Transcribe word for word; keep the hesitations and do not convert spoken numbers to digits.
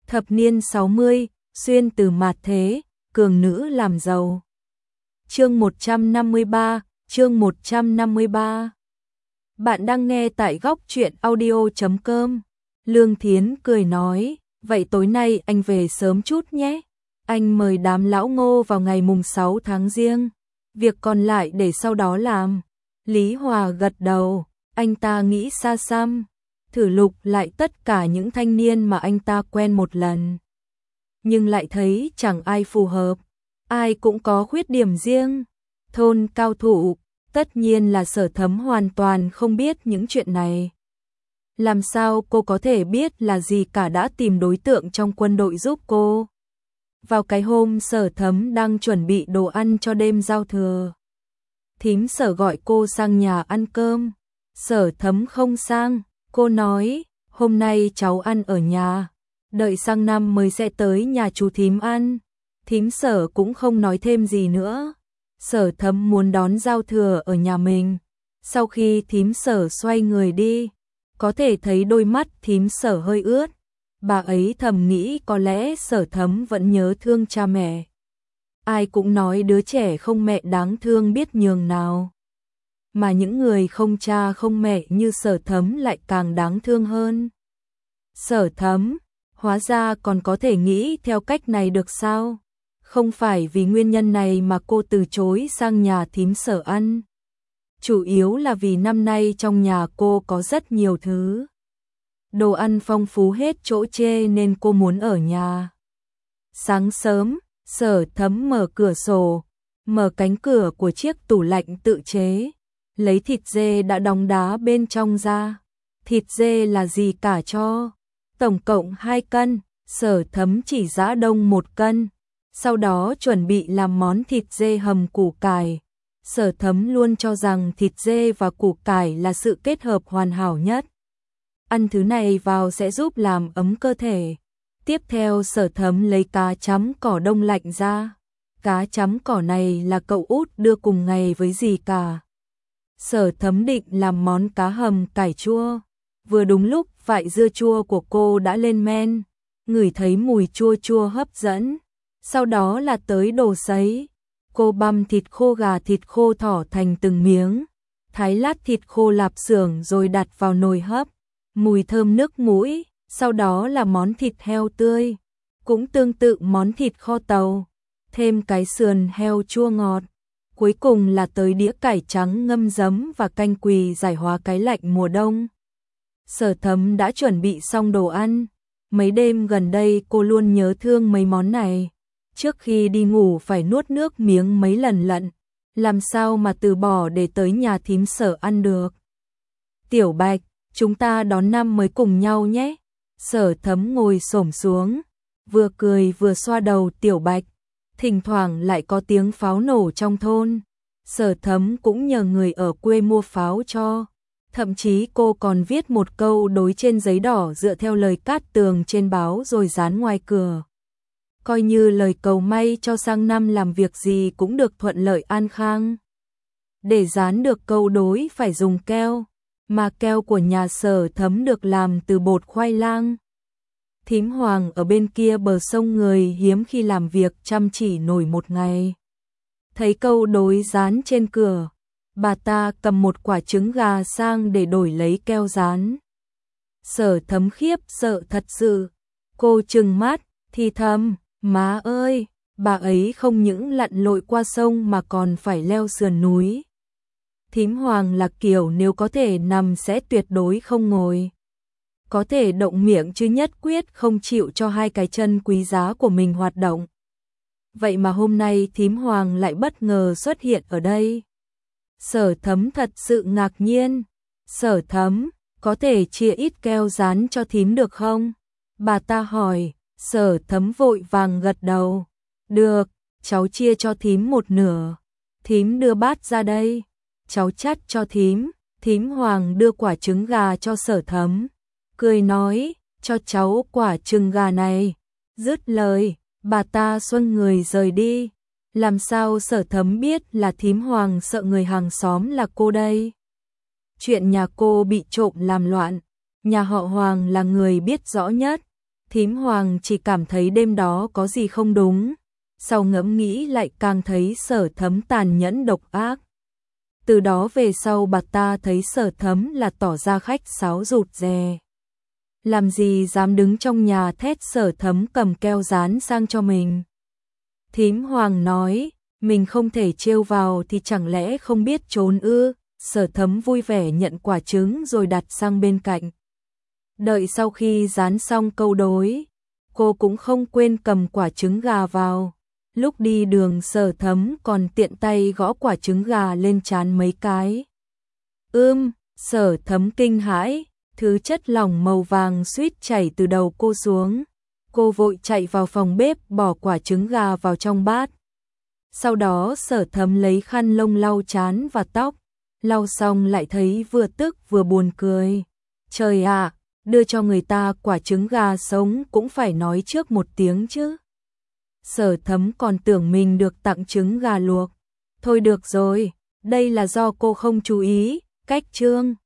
Thập niên sáu mươi, xuyên từ mạt thế, cường nữ làm giàu. Chương một trăm năm mươi ba, chương một trăm năm mươi ba. Bạn đang nghe tại góc truyện audio chấm com. Lương Thiến cười nói, vậy tối nay anh về sớm chút nhé. Anh mời đám lão Ngô vào ngày mùng sáu tháng Giêng. Việc còn lại để sau đó làm. Lý Hòa gật đầu, anh ta nghĩ xa xăm, thử lục lại tất cả những thanh niên mà anh ta quen một lần. Nhưng lại thấy chẳng ai phù hợp, ai cũng có khuyết điểm riêng. Thôn cao thủ, tất nhiên là Sở Thấm hoàn toàn không biết những chuyện này. Làm sao cô có thể biết là gì cả, đã tìm đối tượng trong quân đội giúp cô. Vào cái hôm Sở Thấm đang chuẩn bị đồ ăn cho đêm giao thừa, thím Sở gọi cô sang nhà ăn cơm. Sở Thấm không sang, cô nói, hôm nay cháu ăn ở nhà, đợi sang năm mới sẽ tới nhà chú thím ăn. Thím Sở cũng không nói thêm gì nữa. Sở Thấm muốn đón giao thừa ở nhà mình. Sau khi thím Sở xoay người đi, có thể thấy đôi mắt thím Sở hơi ướt. Bà ấy thầm nghĩ có lẽ Sở Thấm vẫn nhớ thương cha mẹ. Ai cũng nói đứa trẻ không mẹ đáng thương biết nhường nào. Mà những người không cha không mẹ như Sở Thấm lại càng đáng thương hơn. Sở Thấm, hóa ra còn có thể nghĩ theo cách này được sao? Không phải vì nguyên nhân này mà cô từ chối sang nhà thím Sở ăn. Chủ yếu là vì năm nay trong nhà cô có rất nhiều thứ. Đồ ăn phong phú hết chỗ chê nên cô muốn ở nhà. Sáng sớm, Sở Thấm mở cửa sổ, mở cánh cửa của chiếc tủ lạnh tự chế, lấy thịt dê đã đóng đá bên trong ra. Thịt dê là gì cả cho? Tổng cộng hai cân, Sở Thấm chỉ giã đông một cân. Sau đó chuẩn bị làm món thịt dê hầm củ cải. Sở Thấm luôn cho rằng thịt dê và củ cải là sự kết hợp hoàn hảo nhất. Ăn thứ này vào sẽ giúp làm ấm cơ thể. Tiếp theo Sở Thấm lấy cá chấm cỏ đông lạnh ra. Cá chấm cỏ này là cậu út đưa cùng ngày với dì cả. Sở Thấm định làm món cá hầm cải chua. Vừa đúng lúc vại dưa chua của cô đã lên men, ngửi thấy mùi chua chua hấp dẫn. Sau đó là tới đồ sấy. Cô băm thịt khô gà thịt khô thỏ thành từng miếng, thái lát thịt khô lạp xưởng rồi đặt vào nồi hấp. Mùi thơm nước mũi. Sau đó là món thịt heo tươi, cũng tương tự món thịt kho tàu, thêm cái sườn heo chua ngọt. Cuối cùng là tới đĩa cải trắng ngâm giấm và canh quỳ giải hóa cái lạnh mùa đông. Sở Thấm đã chuẩn bị xong đồ ăn. Mấy đêm gần đây cô luôn nhớ thương mấy món này. Trước khi đi ngủ phải nuốt nước miếng mấy lần lận. Làm sao mà từ bỏ để tới nhà thím Sở ăn được. Tiểu Bạch, chúng ta đón năm mới cùng nhau nhé. Sở Thấm ngồi xổm xuống, vừa cười vừa xoa đầu Tiểu Bạch. Thỉnh thoảng lại có tiếng pháo nổ trong thôn. Sở Thấm cũng nhờ người ở quê mua pháo cho. Thậm chí cô còn viết một câu đối trên giấy đỏ dựa theo lời cát tường trên báo rồi dán ngoài cửa. Coi như lời cầu may cho sang năm làm việc gì cũng được thuận lợi an khang. Để dán được câu đối phải dùng keo, mà keo của nhà Sở Thấm được làm từ bột khoai lang. Thím Hoàng ở bên kia bờ sông người hiếm khi làm việc chăm chỉ nổi một ngày. Thấy câu đối dán trên cửa, bà ta cầm một quả trứng gà sang để đổi lấy keo dán. Sở Thấm khiếp sợ thật sự, cô trừng mắt, thì thầm, má ơi, bà ấy không những lặn lội qua sông mà còn phải leo sườn núi. Thím Hoàng là kiểu nếu có thể nằm sẽ tuyệt đối không ngồi. Có thể động miệng chứ nhất quyết không chịu cho hai cái chân quý giá của mình hoạt động. Vậy mà hôm nay thím Hoàng lại bất ngờ xuất hiện ở đây. Sở Thấm thật sự ngạc nhiên. Sở Thấm, có thể chia ít keo dán cho thím được không? Bà ta hỏi. Sở Thấm vội vàng gật đầu. Được, cháu chia cho thím một nửa. Thím đưa bát ra đây. Cháu chắt cho thím. Thím Hoàng đưa quả trứng gà cho Sở Thấm, cười nói, cho cháu quả trứng gà này. Dứt lời, bà ta xoay người rời đi. Làm sao Sở Thấm biết là thím Hoàng sợ người hàng xóm là cô đây? Chuyện nhà cô bị trộm làm loạn, nhà họ Hoàng là người biết rõ nhất. Thím Hoàng chỉ cảm thấy đêm đó có gì không đúng, sau ngẫm nghĩ lại càng thấy Sở Thấm tàn nhẫn độc ác. Từ đó về sau bà ta thấy Sở Thấm là tỏ ra khách sáo rụt rè. Làm gì dám đứng trong nhà thét Sở Thấm cầm keo dán sang cho mình. Thím Hoàng nói, mình không thể trêu vào thì chẳng lẽ không biết trốn ư? Sở Thấm vui vẻ nhận quả trứng rồi đặt sang bên cạnh. Đợi sau khi dán xong câu đối, cô cũng không quên cầm quả trứng gà vào. Lúc đi đường Sở Thấm còn tiện tay gõ quả trứng gà lên trán mấy cái. Ưm, Sở Thấm kinh hãi, thứ chất lỏng màu vàng suýt chảy từ đầu cô xuống. Cô vội chạy vào phòng bếp bỏ quả trứng gà vào trong bát. Sau đó Sở Thấm lấy khăn lông lau trán và tóc, lau xong lại thấy vừa tức vừa buồn cười. Trời ạ, đưa cho người ta quả trứng gà sống cũng phải nói trước một tiếng chứ. Sở Thấm còn tưởng mình được tặng trứng gà luộc. Thôi được rồi, đây là do cô không chú ý, cách chương.